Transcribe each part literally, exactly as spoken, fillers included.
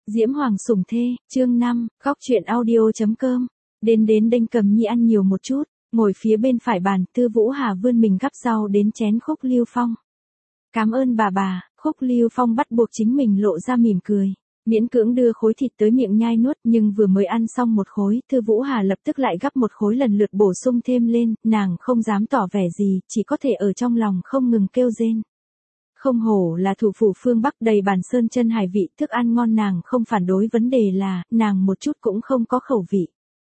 Diễm Hoàng sủng thê, chương năm, góc truyện audio.com. Đến đến đênh Cầm Nhi ăn nhiều một chút, ngồi phía bên phải bàn, Tư Vũ Hà vươn mình gắp rau đến chén Khúc Lưu Phong. Cảm ơn bà bà, Khúc Lưu Phong bắt buộc chính mình lộ ra mỉm cười. Miễn cưỡng đưa khối thịt tới miệng nhai nuốt, nhưng vừa mới ăn xong một khối, Tư Vũ Hà lập tức lại gắp một khối lần lượt bổ sung thêm lên, nàng không dám tỏ vẻ gì, chỉ có thể ở trong lòng không ngừng kêu rên. Không hổ là thủ phủ phương Bắc đầy bàn sơn chân hải vị, thức ăn ngon nàng không phản đối, vấn đề là, nàng một chút cũng không có khẩu vị.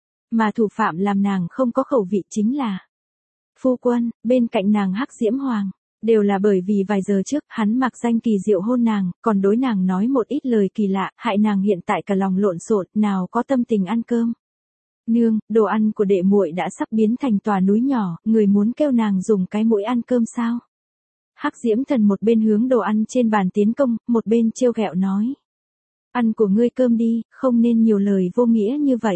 Mà thủ phạm làm nàng không có khẩu vị chính là phu quân, bên cạnh nàng Hắc Diễm Hoàng. Đều là bởi vì vài giờ trước, hắn mặc danh kỳ diệu hôn nàng, còn đối nàng nói một ít lời kỳ lạ, hại nàng hiện tại cả lòng lộn xộn, nào có tâm tình ăn cơm. Nương, đồ ăn của đệ muội đã sắp biến thành tòa núi nhỏ, người muốn kêu nàng dùng cái mũi ăn cơm sao? Hắc Diễm Thần một bên hướng đồ ăn trên bàn tiến công, một bên trêu ghẹo nói. Ăn của ngươi cơm đi, không nên nhiều lời vô nghĩa như vậy.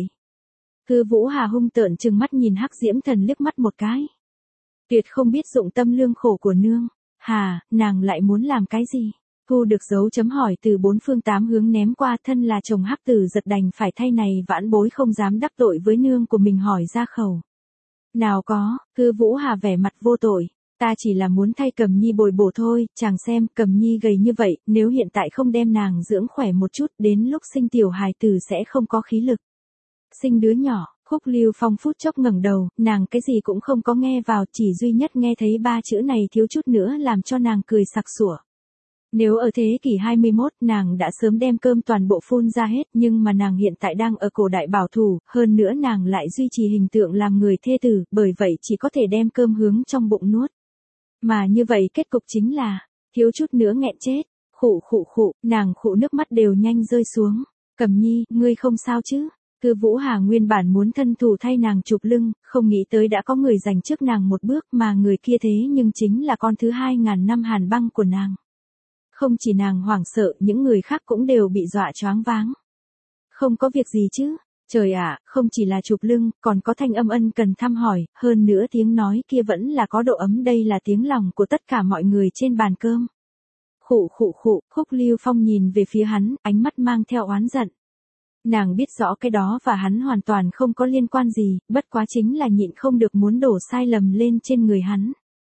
Tư Vũ Hà hung tợn trừng mắt nhìn Hắc Diễm Thần liếc mắt một cái. Tuyệt không biết dụng tâm lương khổ của nương. Hà, nàng lại muốn làm cái gì? Thu được dấu chấm hỏi từ bốn phương tám hướng ném qua, thân là chồng Hắc Tử giật đành phải thay này vãn bối không dám đắc tội với nương của mình hỏi ra khẩu. Nào có, Tư Vũ Hà vẻ mặt vô tội. Ta chỉ là muốn thay Cầm Nhi bồi bổ thôi, chàng xem, Cầm Nhi gầy như vậy, nếu hiện tại không đem nàng dưỡng khỏe một chút, đến lúc sinh tiểu hài tử sẽ không có khí lực. Sinh đứa nhỏ, Khúc Lưu Phong phút chốc ngẩng đầu, nàng cái gì cũng không có nghe vào, chỉ duy nhất nghe thấy ba chữ này thiếu chút nữa làm cho nàng cười sặc sủa. Nếu ở thế kỷ hai mươi mốt, nàng đã sớm đem cơm toàn bộ phun ra hết, nhưng mà nàng hiện tại đang ở cổ đại bảo thủ, hơn nữa nàng lại duy trì hình tượng làm người thê tử, bởi vậy chỉ có thể đem cơm hướng trong bụng nuốt. Mà như vậy kết cục chính là, thiếu chút nữa nghẹn chết, khụ khụ khụ, nàng khụ nước mắt đều nhanh rơi xuống. Cầm Nhi, ngươi không sao chứ? Tư Vũ Hà nguyên bản muốn thân thủ thay nàng chụp lưng, không nghĩ tới đã có người giành trước nàng một bước, mà người kia thế nhưng chính là con thứ hai ngàn năm Hàn Băng của nàng. Không chỉ nàng hoảng sợ, những người khác cũng đều bị dọa choáng váng. Không có việc gì chứ? Trời ạ, không chỉ là chụp lưng, còn có thanh âm ân cần thăm hỏi, hơn nữa tiếng nói kia vẫn là có độ ấm, đây là tiếng lòng của tất cả mọi người trên bàn cơm. Khụ khụ khụ, Khúc Lưu Phong nhìn về phía hắn, ánh mắt mang theo oán giận. Nàng biết rõ cái đó và hắn hoàn toàn không có liên quan gì, bất quá chính là nhịn không được muốn đổ sai lầm lên trên người hắn.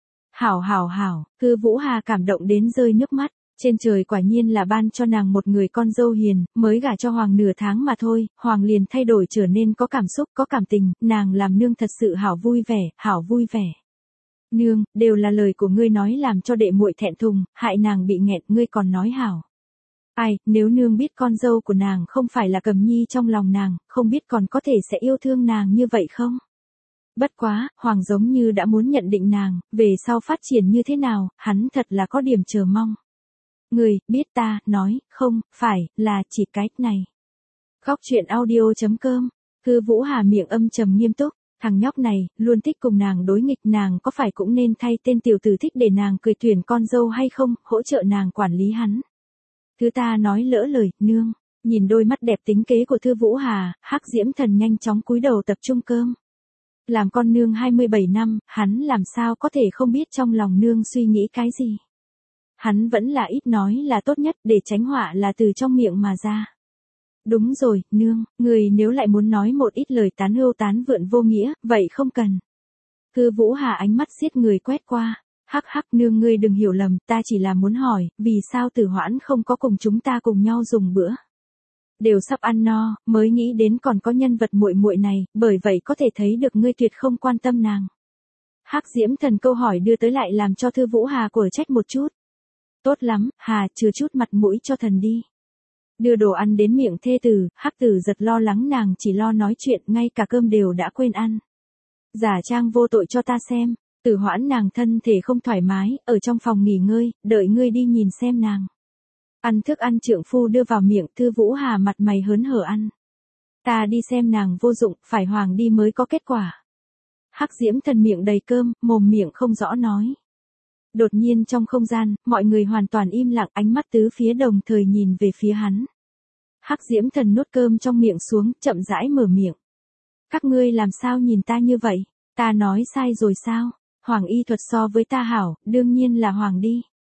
Hảo hảo hảo, Tư Vũ Hà cảm động đến rơi nước mắt. Trên trời quả nhiên là ban cho nàng một người con dâu hiền, mới gả cho Hoàng nửa tháng mà thôi, Hoàng liền thay đổi trở nên có cảm xúc, có cảm tình, nàng làm nương thật sự hảo vui vẻ, hảo vui vẻ. Nương, đều là lời của ngươi nói làm cho đệ muội thẹn thùng, hại nàng bị nghẹn, ngươi còn nói hảo. Ai, nếu nương biết con dâu của nàng không phải là Cầm Nhi trong lòng nàng, không biết còn có thể sẽ yêu thương nàng như vậy không? Bất quá, Hoàng giống như đã muốn nhận định nàng, về sau phát triển như thế nào, hắn thật là có điểm chờ mong. Người, biết ta, nói, không, phải, là, chỉ cái này. Góc truyện audio.com, Tư Vũ Hà miệng âm trầm nghiêm túc, thằng nhóc này, luôn thích cùng nàng đối nghịch, nàng có phải cũng nên thay tên tiểu tử thích để nàng cười tuyển con dâu hay không, hỗ trợ nàng quản lý hắn. Thứ ta nói lỡ lời, nương, nhìn đôi mắt đẹp tính kế của Tư Vũ Hà, Hắc Diễm Thần nhanh chóng cúi đầu tập trung cơm. Làm con nương hai mươi bảy năm, hắn làm sao có thể không biết trong lòng nương suy nghĩ cái gì. Hắn vẫn là ít nói là tốt nhất, để tránh họa là từ trong miệng mà ra. Đúng rồi, nương, người nếu lại muốn nói một ít lời tán hưu tán vượn vô nghĩa, vậy không cần. Tư Vũ Hà ánh mắt xiết người quét qua. Hắc hắc, nương ngươi đừng hiểu lầm, ta chỉ là muốn hỏi, vì sao Tử Hoãn không có cùng chúng ta cùng nhau dùng bữa. Đều sắp ăn no, mới nghĩ đến còn có nhân vật muội muội này, bởi vậy có thể thấy được ngươi tuyệt không quan tâm nàng. Hắc Diễm Thần câu hỏi đưa tới lại làm cho Tư Vũ Hà của trách một chút. Tốt lắm, Hà, chừa chút mặt mũi cho thần đi. Đưa đồ ăn đến miệng thê tử, Hắc Tử giật lo lắng nàng chỉ lo nói chuyện, ngay cả cơm đều đã quên ăn. Giả trang vô tội cho ta xem. Tử Hoãn nàng thân thể không thoải mái, ở trong phòng nghỉ ngơi, đợi ngươi đi nhìn xem nàng. Ăn thức ăn trượng phu đưa vào miệng, Tư Vũ Hà mặt mày hớn hở ăn. Ta đi xem nàng vô dụng, phải Hoàng đi mới có kết quả. Hắc Diễm Thần miệng đầy cơm, mồm miệng không rõ nói. Đột nhiên trong không gian, mọi người hoàn toàn im lặng, ánh mắt tứ phía đồng thời nhìn về phía hắn. Hắc Diễm Thần nuốt cơm trong miệng xuống, chậm rãi mở miệng. Các ngươi làm sao nhìn ta như vậy? Ta nói sai rồi sao? Hoàng y thuật so với ta hảo, đương nhiên là Hoàng đi.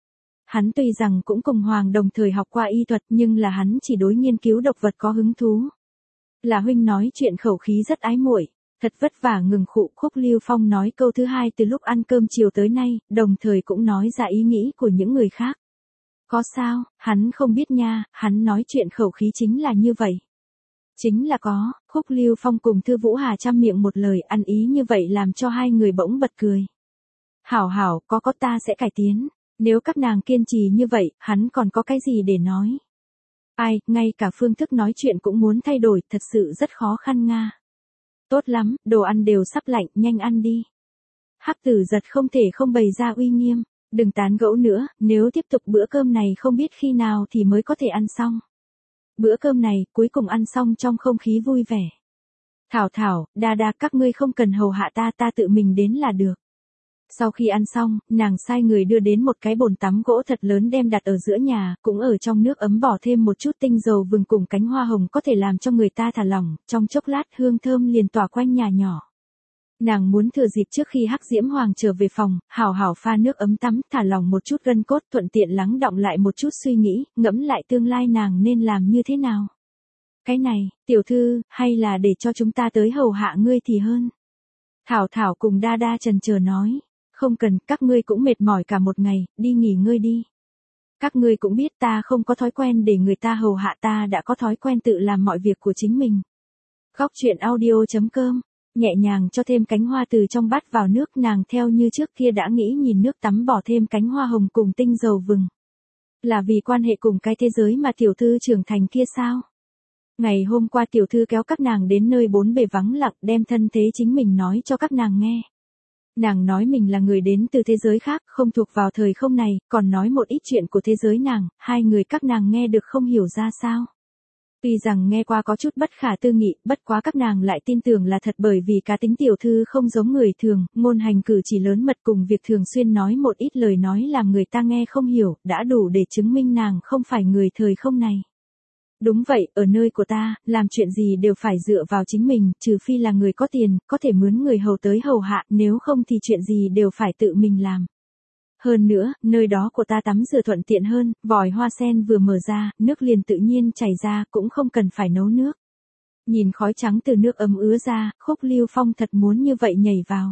Hắn tuy rằng cũng cùng Hoàng đồng thời học qua y thuật nhưng là hắn chỉ đối nghiên cứu độc vật có hứng thú. Là huynh nói chuyện khẩu khí rất ái muội, thật vất vả ngừng khụ. Khúc Lưu Phong nói câu thứ hai từ lúc ăn cơm chiều tới nay, đồng thời cũng nói ra ý nghĩ của những người khác. Có sao, hắn không biết nha, hắn nói chuyện khẩu khí chính là như vậy. Chính là có. Khúc Lưu Phong cùng Thư Vũ Hà chăm miệng một lời ăn ý như vậy làm cho hai người bỗng bật cười. Hảo hảo, có có ta sẽ cải tiến. Nếu các nàng kiên trì như vậy, hắn còn có cái gì để nói. Ai, ngay cả phương thức nói chuyện cũng muốn thay đổi, thật sự rất khó khăn nga. Tốt lắm, đồ ăn đều sắp lạnh, nhanh ăn đi. Hắc Tử Giật không thể không bày ra uy nghiêm. Đừng tán gẫu nữa, nếu tiếp tục bữa cơm này không biết khi nào thì mới có thể ăn xong. Bữa cơm này, cuối cùng ăn xong trong không khí vui vẻ. Thảo Thảo, Đa Đa các ngươi không cần hầu hạ ta, ta tự mình đến là được. Sau khi ăn xong, nàng sai người đưa đến một cái bồn tắm gỗ thật lớn đem đặt ở giữa nhà, cũng ở trong nước ấm bỏ thêm một chút tinh dầu vừng cùng cánh hoa hồng có thể làm cho người ta thả lỏng, trong chốc lát hương thơm liền tỏa quanh nhà nhỏ. Nàng muốn thừa dịp trước khi Hắc Diễm Hoàng trở về phòng, hào hào pha nước ấm tắm, thả lỏng một chút gân cốt, thuận tiện lắng đọng lại một chút suy nghĩ, ngẫm lại tương lai nàng nên làm như thế nào. Cái này, tiểu thư, hay là để cho chúng ta tới hầu hạ ngươi thì hơn. Thảo Thảo cùng Đa Đa chần chờ nói, không cần, các ngươi cũng mệt mỏi cả một ngày, đi nghỉ ngơi đi. Các ngươi cũng biết ta không có thói quen để người ta hầu hạ, ta đã có thói quen tự làm mọi việc của chính mình. Góc truyện audio chấm com. Nhẹ nhàng cho thêm cánh hoa từ trong bát vào nước, nàng theo như trước kia đã nghĩ nhìn nước tắm bỏ thêm cánh hoa hồng cùng tinh dầu vừng. Là vì quan hệ cùng cái thế giới mà tiểu thư trưởng thành kia sao? Ngày hôm qua tiểu thư kéo các nàng đến nơi bốn bề vắng lặng đem thân thế chính mình nói cho các nàng nghe. Nàng nói mình là người đến từ thế giới khác, không thuộc vào thời không này, còn nói một ít chuyện của thế giới nàng, hai người các nàng nghe được không hiểu ra sao. Tuy rằng nghe qua có chút bất khả tư nghị, bất quá các nàng lại tin tưởng là thật bởi vì cá tính tiểu thư không giống người thường, ngôn hành cử chỉ lớn mật cùng việc thường xuyên nói một ít lời nói làm người ta nghe không hiểu, đã đủ để chứng minh nàng không phải người thời không này. Đúng vậy, ở nơi của ta, làm chuyện gì đều phải dựa vào chính mình, trừ phi là người có tiền, có thể mướn người hầu tới hầu hạ, nếu không thì chuyện gì đều phải tự mình làm. Hơn nữa, nơi đó của ta tắm rửa thuận tiện hơn, vòi hoa sen vừa mở ra, nước liền tự nhiên chảy ra, cũng không cần phải nấu nước. Nhìn khói trắng từ nước ấm ứa ra, Khúc Lưu Phong thật muốn như vậy nhảy vào.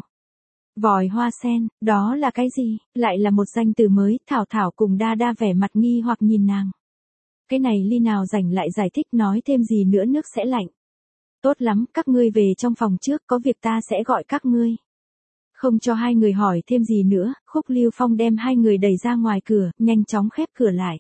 Vòi hoa sen, đó là cái gì? Lại là một danh từ mới, Thảo Thảo cùng Đa Đa vẻ mặt nghi hoặc nhìn nàng. Cái này ly nào rảnh lại giải thích, nói thêm gì nữa nước sẽ lạnh. Tốt lắm, các ngươi về trong phòng trước, có việc ta sẽ gọi các ngươi. Không cho hai người hỏi thêm gì nữa, Khúc Lưu Phong đem hai người đẩy ra ngoài cửa, nhanh chóng khép cửa lại.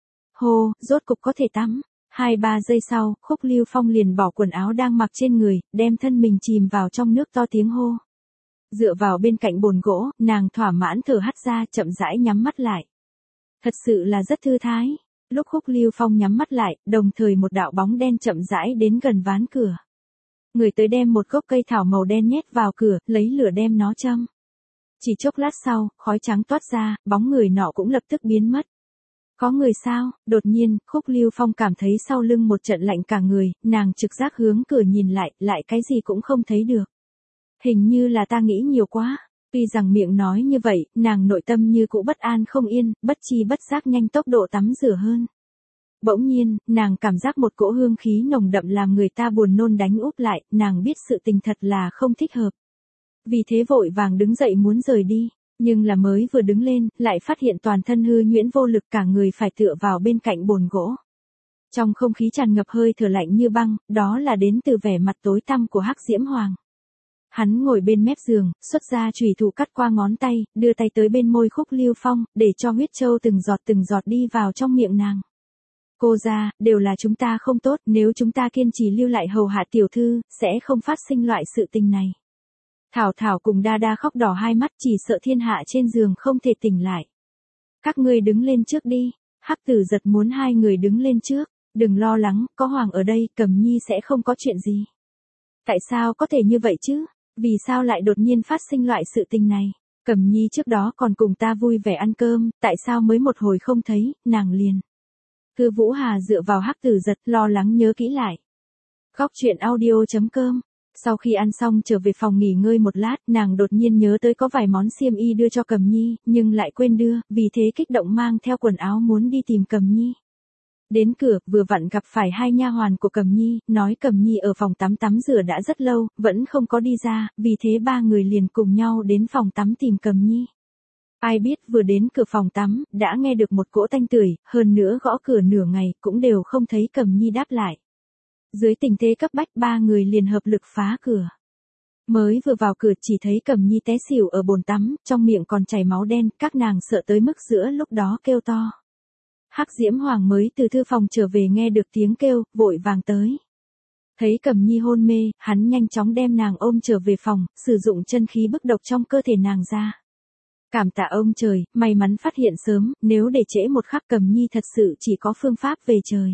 Hô, rốt cục có thể tắm. Hai ba giây sau, Khúc Lưu Phong liền bỏ quần áo đang mặc trên người, đem thân mình chìm vào trong nước to tiếng hô. Dựa vào bên cạnh bồn gỗ, nàng thỏa mãn thở hắt ra, chậm rãi nhắm mắt lại. Thật sự là rất thư thái. Lúc Khúc Lưu Phong nhắm mắt lại, đồng thời một đạo bóng đen chậm rãi đến gần ván cửa. Người tới đem một gốc cây thảo màu đen nhét vào cửa, lấy lửa đem nó châm. Chỉ chốc lát sau, khói trắng toát ra, bóng người nọ cũng lập tức biến mất. Có người sao? Đột nhiên, Khúc Lưu Phong cảm thấy sau lưng một trận lạnh cả người, nàng trực giác hướng cửa nhìn lại, lại cái gì cũng không thấy được. Hình như là ta nghĩ nhiều quá. Tuy rằng miệng nói như vậy, nàng nội tâm như cũ bất an không yên, bất chi bất giác nhanh tốc độ tắm rửa hơn. Bỗng nhiên, nàng cảm giác một cỗ hương khí nồng đậm làm người ta buồn nôn đánh úp lại, nàng biết sự tình thật là không thích hợp. Vì thế vội vàng đứng dậy muốn rời đi, nhưng là mới vừa đứng lên, lại phát hiện toàn thân hư nhuyễn vô lực, cả người phải tựa vào bên cạnh bồn gỗ. Trong không khí tràn ngập hơi thở lạnh như băng, đó là đến từ vẻ mặt tối tăm của Hắc Diễm Hoàng. Hắn ngồi bên mép giường, xuất ra chùy thủ cắt qua ngón tay, đưa tay tới bên môi Khúc Lưu Phong, để cho huyết châu từng giọt từng giọt đi vào trong miệng nàng. Cô ra, đều là chúng ta không tốt, nếu chúng ta kiên trì lưu lại hầu hạ tiểu thư, sẽ không phát sinh loại sự tình này. Thảo Thảo cùng Đa Đa khóc đỏ hai mắt, chỉ sợ thiên hạ trên giường không thể tỉnh lại. Các ngươi đứng lên trước đi. Hắc Tử Giật muốn hai người đứng lên trước. Đừng lo lắng, có Hoàng ở đây, Cẩm Nhi sẽ không có chuyện gì. Tại sao có thể như vậy chứ? Vì sao lại đột nhiên phát sinh loại sự tình này? Cẩm Nhi trước đó còn cùng ta vui vẻ ăn cơm, tại sao mới một hồi không thấy, nàng liền. Thư Vũ Hà dựa vào Hắc Tử Giật, lo lắng nhớ kỹ lại. Góc truyện audio chấm com Sau khi ăn xong trở về phòng nghỉ ngơi một lát, nàng đột nhiên nhớ tới có vài món xiêm y đưa cho Cẩm Nhi, nhưng lại quên đưa, vì thế kích động mang theo quần áo muốn đi tìm Cẩm Nhi. Đến cửa, vừa vặn gặp phải hai nha hoàn của Cẩm Nhi, nói Cẩm Nhi ở phòng tắm tắm rửa đã rất lâu, vẫn không có đi ra, vì thế ba người liền cùng nhau đến phòng tắm tìm Cẩm Nhi. Ai biết vừa đến cửa phòng tắm, đã nghe được một cỗ tanh tưởi, hơn nữa gõ cửa nửa ngày, cũng đều không thấy Cẩm Nhi đáp lại. Dưới tình thế cấp bách ba người liền hợp lực phá cửa. Mới vừa vào cửa chỉ thấy Cẩm Nhi té xỉu ở bồn tắm, trong miệng còn chảy máu đen, các nàng sợ tới mức giữa lúc đó kêu to. Hắc Diễm Hoàng mới từ thư phòng trở về nghe được tiếng kêu, vội vàng tới. Thấy Cẩm Nhi hôn mê, hắn nhanh chóng đem nàng ôm trở về phòng, sử dụng chân khí bức độc trong cơ thể nàng ra. Cảm tạ ông trời, may mắn phát hiện sớm, nếu để trễ một khắc Cẩm Nhi thật sự chỉ có phương pháp về trời.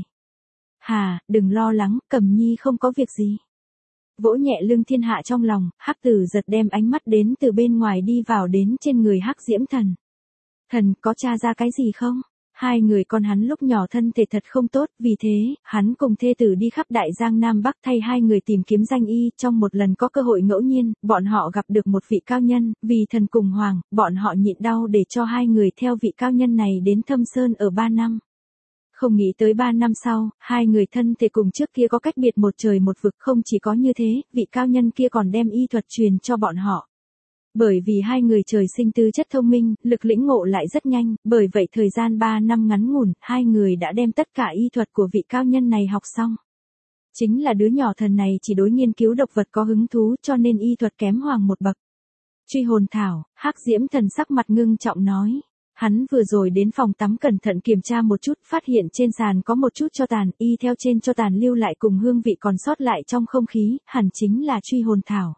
Hà, đừng lo lắng, Cẩm Nhi không có việc gì. Vỗ nhẹ lưng thiên hạ trong lòng, Hắc Tử Giật đem ánh mắt đến từ bên ngoài đi vào đến trên người Hắc Diễm Thần. Thần, có tra ra cái gì không? Hai người con hắn lúc nhỏ thân thể thật không tốt, vì thế, hắn cùng thê tử đi khắp Đại Giang Nam Bắc thay hai người tìm kiếm danh y, trong một lần có cơ hội ngẫu nhiên, bọn họ gặp được một vị cao nhân, vì thần cùng hoàng, bọn họ nhịn đau để cho hai người theo vị cao nhân này đến Thâm Sơn ở ba năm. Không nghĩ tới ba năm sau, hai người thân thể cùng trước kia có cách biệt một trời một vực, không chỉ có như thế, vị cao nhân kia còn đem y thuật truyền cho bọn họ. Bởi vì hai người trời sinh tư chất thông minh, lực lĩnh ngộ lại rất nhanh, bởi vậy thời gian ba năm ngắn ngủn, hai người đã đem tất cả y thuật của vị cao nhân này học xong. Chính là đứa nhỏ thần này chỉ đối nghiên cứu độc vật có hứng thú cho nên y thuật kém hoàng một bậc. Truy hồn thảo, Hắc Diễm Thần sắc mặt ngưng trọng nói. Hắn vừa rồi đến phòng tắm cẩn thận kiểm tra một chút, phát hiện trên sàn có một chút cho tàn, y theo trên cho tàn lưu lại cùng hương vị còn sót lại trong không khí, hẳn chính là truy hồn thảo.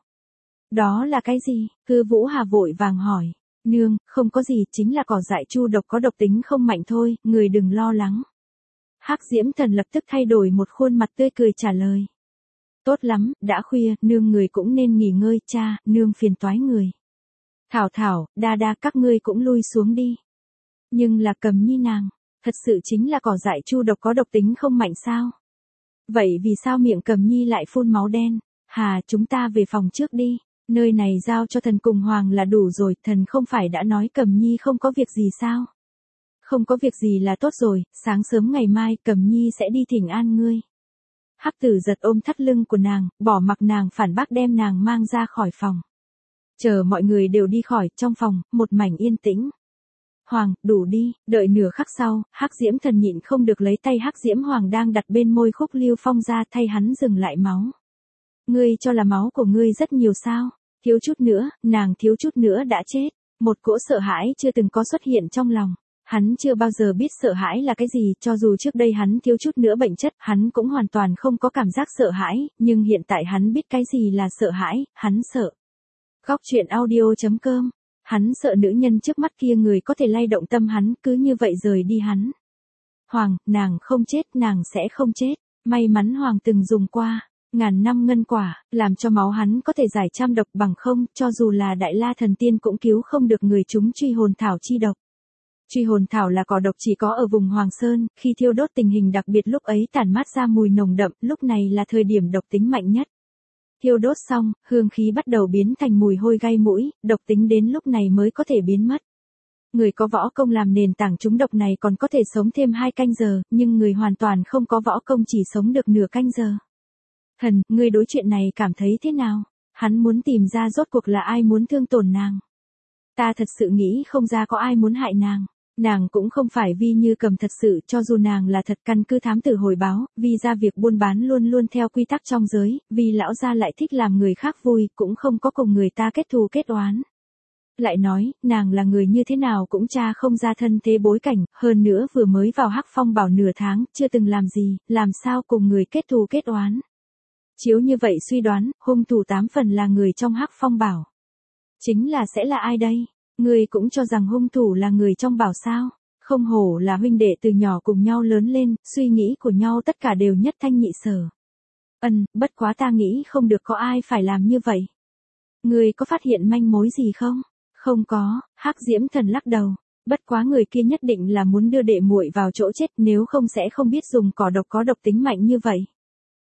Đó là cái gì? Hư Vũ Hà vội vàng hỏi. Nương, không có gì, chính là cỏ dại chu độc có độc tính không mạnh thôi, người đừng lo lắng. Hắc Diễm Thần lập tức thay đổi một khuôn mặt tươi cười trả lời. Tốt lắm, đã khuya, nương người cũng nên nghỉ ngơi, cha, nương phiền toái người. Thảo Thảo, Đa Đa các ngươi cũng lui xuống đi. Nhưng là Cẩm Nhi nàng, thật sự chính là cỏ dại chu độc có độc tính không mạnh sao? Vậy vì sao miệng Cẩm Nhi lại phun máu đen? Hà, chúng ta về phòng trước đi. Nơi này giao cho thần cùng hoàng là đủ rồi, thần không phải đã nói Cẩm Nhi không có việc gì sao? Không có việc gì là tốt rồi, sáng sớm ngày mai Cẩm Nhi sẽ đi thỉnh an ngươi. Hắc Tử Giật ôm thắt lưng của nàng, bỏ mặc nàng phản bác đem nàng mang ra khỏi phòng. Chờ mọi người đều đi khỏi, trong phòng, một mảnh yên tĩnh. Hoàng, đủ đi, đợi nửa khắc sau, Hắc Diễm Thần nhịn không được lấy tay Hắc Diễm Hoàng đang đặt bên môi Khúc Lưu Phong ra thay hắn dừng lại máu. Ngươi cho là máu của ngươi rất nhiều sao? Thiếu chút nữa, nàng thiếu chút nữa đã chết. Một cỗ sợ hãi chưa từng có xuất hiện trong lòng. Hắn chưa bao giờ biết sợ hãi là cái gì, cho dù trước đây hắn thiếu chút nữa bệnh chất, hắn cũng hoàn toàn không có cảm giác sợ hãi, nhưng hiện tại hắn biết cái gì là sợ hãi, hắn sợ. Góc truyện audio chấm com. Hắn sợ nữ nhân trước mắt kia người có thể lay động tâm hắn, cứ như vậy rời đi hắn. Hoàng, nàng không chết, nàng sẽ không chết. May mắn Hoàng từng dùng qua ngàn năm ngân quả, làm cho máu hắn có thể giải trăm độc, bằng không, cho dù là Đại La Thần Tiên cũng cứu không được người chúng truy hồn thảo chi độc. Truy hồn thảo là cỏ độc chỉ có ở vùng Hoàng Sơn, khi thiêu đốt tình hình đặc biệt lúc ấy tản mát ra mùi nồng đậm, lúc này là thời điểm độc tính mạnh nhất. Thiêu đốt xong, hương khí bắt đầu biến thành mùi hôi gai mũi, độc tính đến lúc này mới có thể biến mất. Người có võ công làm nền tảng trúng độc này còn có thể sống thêm hai canh giờ, nhưng người hoàn toàn không có võ công chỉ sống được nửa canh giờ. Thần, ngươi đối chuyện này cảm thấy thế nào? Hắn muốn tìm ra rốt cuộc là ai muốn thương tổn nàng. Ta thật sự nghĩ không ra có ai muốn hại nàng. Nàng cũng không phải Vi Như Cầm thật sự, cho dù nàng là thật căn cứ thám tử hồi báo, vì ra việc buôn bán luôn luôn theo quy tắc trong giới, vì lão gia lại thích làm người khác vui, cũng không có cùng người ta kết thù kết oán. Lại nói, nàng là người như thế nào cũng tra không ra thân thế bối cảnh, hơn nữa vừa mới vào Hắc Phong Bảo nửa tháng, chưa từng làm gì, làm sao cùng người kết thù kết oán. Chiếu như vậy suy đoán, hung thủ tám phần là người trong Hắc Phong Bảo. Chính là sẽ là ai đây? Ngươi cũng cho rằng hung thủ là người trong bảo sao? Không hổ là huynh đệ từ nhỏ cùng nhau lớn lên, suy nghĩ của nhau tất cả đều nhất thanh nhị sở. Ân, bất quá ta nghĩ không được có ai phải làm như vậy. Ngươi có phát hiện manh mối gì không? Không có, Hắc Diễm Thần lắc đầu. Bất quá người kia nhất định là muốn đưa đệ muội vào chỗ chết, nếu không sẽ không biết dùng cỏ độc có độc tính mạnh như vậy.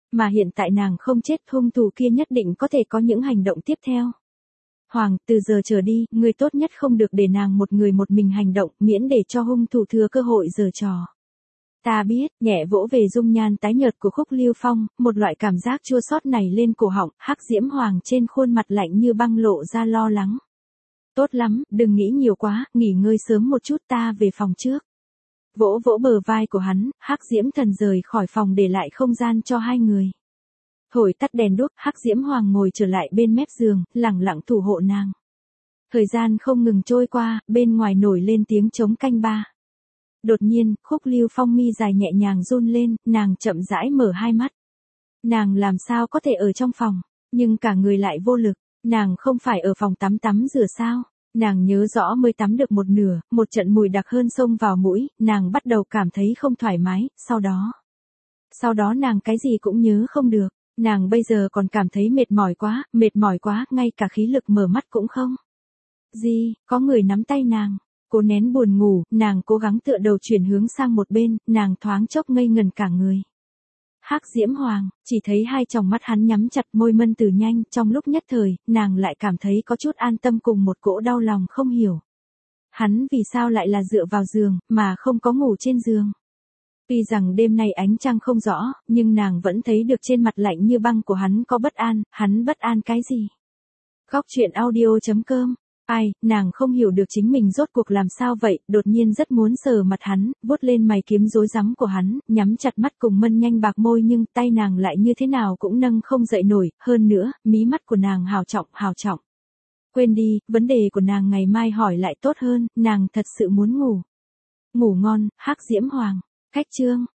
Mà hiện tại nàng không chết, hung thủ kia nhất định có thể có những hành động tiếp theo. Hoàng, từ giờ trở đi, ngươi tốt nhất không được để nàng một người một mình hành động, miễn để cho hung thủ thừa cơ hội giở trò. Ta biết, nhẹ vỗ về dung nhan tái nhợt của Khúc Lưu Phong, một loại cảm giác chua xót này lên cổ họng, Hắc Diễm Hoàng trên khuôn mặt lạnh như băng lộ ra lo lắng. Tốt lắm, đừng nghĩ nhiều quá, nghỉ ngơi sớm một chút, ta về phòng trước. Vỗ vỗ bờ vai của hắn, Hắc Diễm Thần rời khỏi phòng để lại không gian cho hai người. Thổi tắt đèn đuốc, Hắc Diễm Hoàng ngồi trở lại bên mép giường, lẳng lặng thủ hộ nàng. Thời gian không ngừng trôi qua, bên ngoài nổi lên tiếng trống canh ba. Đột nhiên, Khúc Lưu Phong mi dài nhẹ nhàng run lên, nàng chậm rãi mở hai mắt. Nàng làm sao có thể ở trong phòng, nhưng cả người lại vô lực, nàng không phải ở phòng tắm tắm rửa sao? Nàng nhớ rõ mới tắm được một nửa, một trận mùi đặc hơn xông vào mũi, nàng bắt đầu cảm thấy không thoải mái, sau đó. Sau đó nàng cái gì cũng nhớ không được, nàng bây giờ còn cảm thấy mệt mỏi quá, mệt mỏi quá, ngay cả khí lực mở mắt cũng không. Gì, có người nắm tay nàng. Cố nén buồn ngủ, nàng cố gắng tựa đầu chuyển hướng sang một bên, nàng thoáng chốc ngây ngần cả người. Hắc Diễm Hoàng, chỉ thấy hai tròng mắt hắn nhắm chặt, môi mân từ nhanh, trong lúc nhất thời, nàng lại cảm thấy có chút an tâm cùng một cỗ đau lòng không hiểu. Hắn vì sao lại là dựa vào giường, mà không có ngủ trên giường. Tuy rằng đêm nay ánh trăng không rõ, nhưng nàng vẫn thấy được trên mặt lạnh như băng của hắn có bất an, hắn bất an cái gì? Góc truyện audio chấm com. Ai, nàng không hiểu được chính mình rốt cuộc làm sao vậy, đột nhiên rất muốn sờ mặt hắn, vuốt lên mày kiếm rối rắm của hắn, nhắm chặt mắt cùng mân nhanh bạc môi nhưng tay nàng lại như thế nào cũng nâng không dậy nổi, hơn nữa, mí mắt của nàng hào trọng, hào trọng. Quên đi, vấn đề của nàng ngày mai hỏi lại tốt hơn, nàng thật sự muốn ngủ. Ngủ ngon, Hắc Diễm Hoàng. Cách chương.